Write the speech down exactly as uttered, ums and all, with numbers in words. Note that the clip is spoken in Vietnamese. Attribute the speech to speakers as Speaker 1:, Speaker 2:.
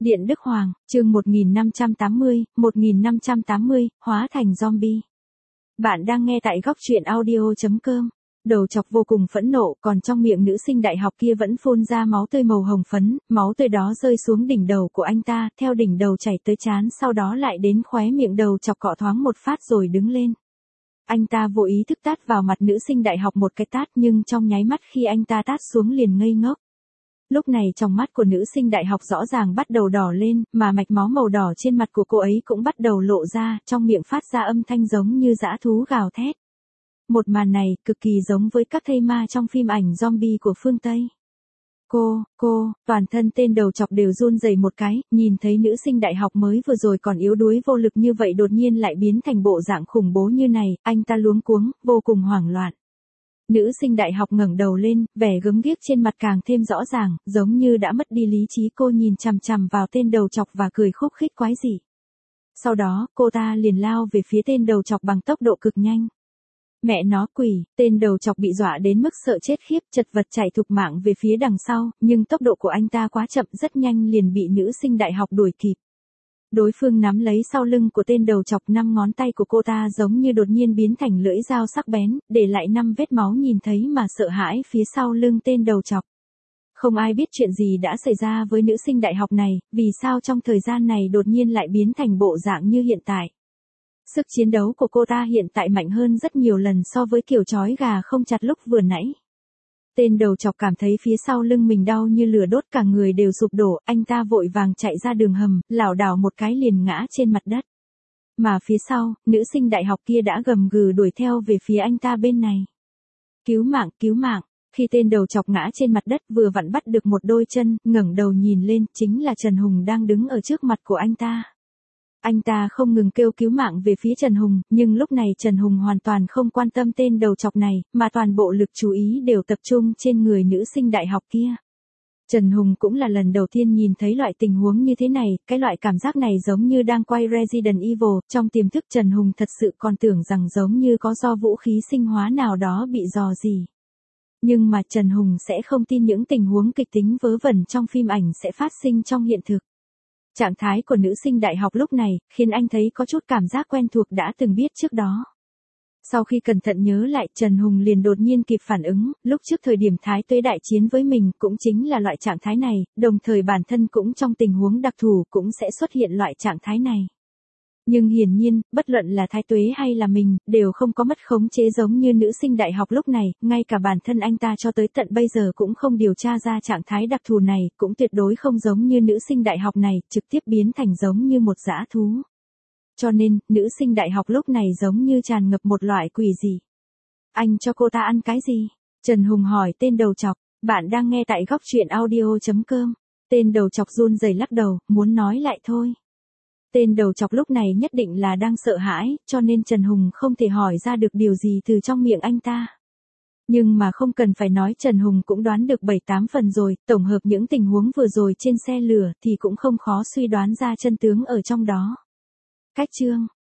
Speaker 1: Điện Đức Hoàng, chương một nghìn năm trăm tám mươi, một nghìn năm trăm tám mươi, hóa thành zombie. Bạn đang nghe tại góc truyện audio chấm com. Đầu chọc vô cùng phẫn nộ, còn trong miệng nữ sinh đại học kia vẫn phun ra máu tươi màu hồng phấn, máu tươi đó rơi xuống đỉnh đầu của anh ta, theo đỉnh đầu chảy tới trán, sau đó lại đến khóe miệng đầu chọc cọ thoáng một phát rồi đứng lên. Anh ta vô ý thức tát vào mặt nữ sinh đại học một cái tát, nhưng trong nháy mắt khi anh ta tát xuống liền ngây ngốc. Lúc này trong mắt của nữ sinh đại học rõ ràng bắt đầu đỏ lên, mà mạch máu màu đỏ trên mặt của cô ấy cũng bắt đầu lộ ra, trong miệng phát ra âm thanh giống như dã thú gào thét. Một màn này cực kỳ giống với các thây ma trong phim ảnh zombie của phương Tây. Cô, cô, toàn thân tên đầu chọc đều run rẩy một cái, nhìn thấy nữ sinh đại học mới vừa rồi còn yếu đuối vô lực như vậy đột nhiên lại biến thành bộ dạng khủng bố như này, anh ta luống cuống, vô cùng hoảng loạn. Nữ sinh đại học ngẩng đầu lên, vẻ gớm ghiếc trên mặt càng thêm rõ ràng, giống như đã mất đi lý trí. Cô nhìn chằm chằm vào tên đầu chọc và cười khúc khích quái dị. Sau đó, cô ta liền lao về phía tên đầu chọc bằng tốc độ cực nhanh. Mẹ nó quỷ, tên đầu chọc bị dọa đến mức sợ chết khiếp, chật vật chạy thục mạng về phía đằng sau, nhưng tốc độ của anh ta quá chậm, rất nhanh liền bị nữ sinh đại học đuổi kịp. Đối phương nắm lấy sau lưng của tên đầu chọc, năm ngón tay của cô ta giống như đột nhiên biến thành lưỡi dao sắc bén, để lại năm vết máu nhìn thấy mà sợ hãi phía sau lưng tên đầu chọc. Không ai biết chuyện gì đã xảy ra với nữ sinh đại học này, vì sao trong thời gian này đột nhiên lại biến thành bộ dạng như hiện tại. Sức chiến đấu của cô ta hiện tại mạnh hơn rất nhiều lần so với kiểu trói gà không chặt lúc vừa nãy. Tên đầu chọc cảm thấy phía sau lưng mình đau như lửa đốt, cả người đều sụp đổ, anh ta vội vàng chạy ra đường hầm, lảo đảo một cái liền ngã trên mặt đất. Mà phía sau, nữ sinh đại học kia đã gầm gừ đuổi theo về phía anh ta bên này. Cứu mạng, cứu mạng. Khi tên đầu chọc ngã trên mặt đất vừa vặn bắt được một đôi chân, ngẩng đầu nhìn lên, chính là Trần Hùng đang đứng ở trước mặt của anh ta. Anh ta không ngừng kêu cứu mạng về phía Trần Hùng, nhưng lúc này Trần Hùng hoàn toàn không quan tâm tên đầu chọc này, mà toàn bộ lực chú ý đều tập trung trên người nữ sinh đại học kia. Trần Hùng cũng là lần đầu tiên nhìn thấy loại tình huống như thế này, cái loại cảm giác này giống như đang quay Resident Evil, trong tiềm thức Trần Hùng thật sự còn tưởng rằng giống như có do vũ khí sinh hóa nào đó bị dò gì. Nhưng mà Trần Hùng sẽ không tin những tình huống kịch tính vớ vẩn trong phim ảnh sẽ phát sinh trong hiện thực. Trạng thái của nữ sinh đại học lúc này, khiến anh thấy có chút cảm giác quen thuộc đã từng biết trước đó. Sau khi cẩn thận nhớ lại, Trần Hùng liền đột nhiên kịp phản ứng, lúc trước thời điểm Thái Tuế đại chiến với mình cũng chính là loại trạng thái này, đồng thời bản thân cũng trong tình huống đặc thù cũng sẽ xuất hiện loại trạng thái này. Nhưng hiển nhiên, bất luận là Thái Tuế hay là mình, đều không có mất khống chế giống như nữ sinh đại học lúc này, ngay cả bản thân anh ta cho tới tận bây giờ cũng không điều tra ra trạng thái đặc thù này, cũng tuyệt đối không giống như nữ sinh đại học này, trực tiếp biến thành giống như một dã thú. Cho nên, nữ sinh đại học lúc này giống như tràn ngập một loại quỷ gì. Anh cho cô ta ăn cái gì? Trần Hùng hỏi tên đầu chọc, bạn đang nghe tại góc truyện audio chấm com. Tên đầu chọc run rẩy lắc đầu, muốn nói lại thôi. Tên đầu chọc lúc này nhất định là đang sợ hãi, cho nên Trần Hùng không thể hỏi ra được điều gì từ trong miệng anh ta. Nhưng mà không cần phải nói, Trần Hùng cũng đoán được bảy tám phần rồi, tổng hợp những tình huống vừa rồi trên xe lửa thì cũng không khó suy đoán ra chân tướng ở trong đó. Cách chương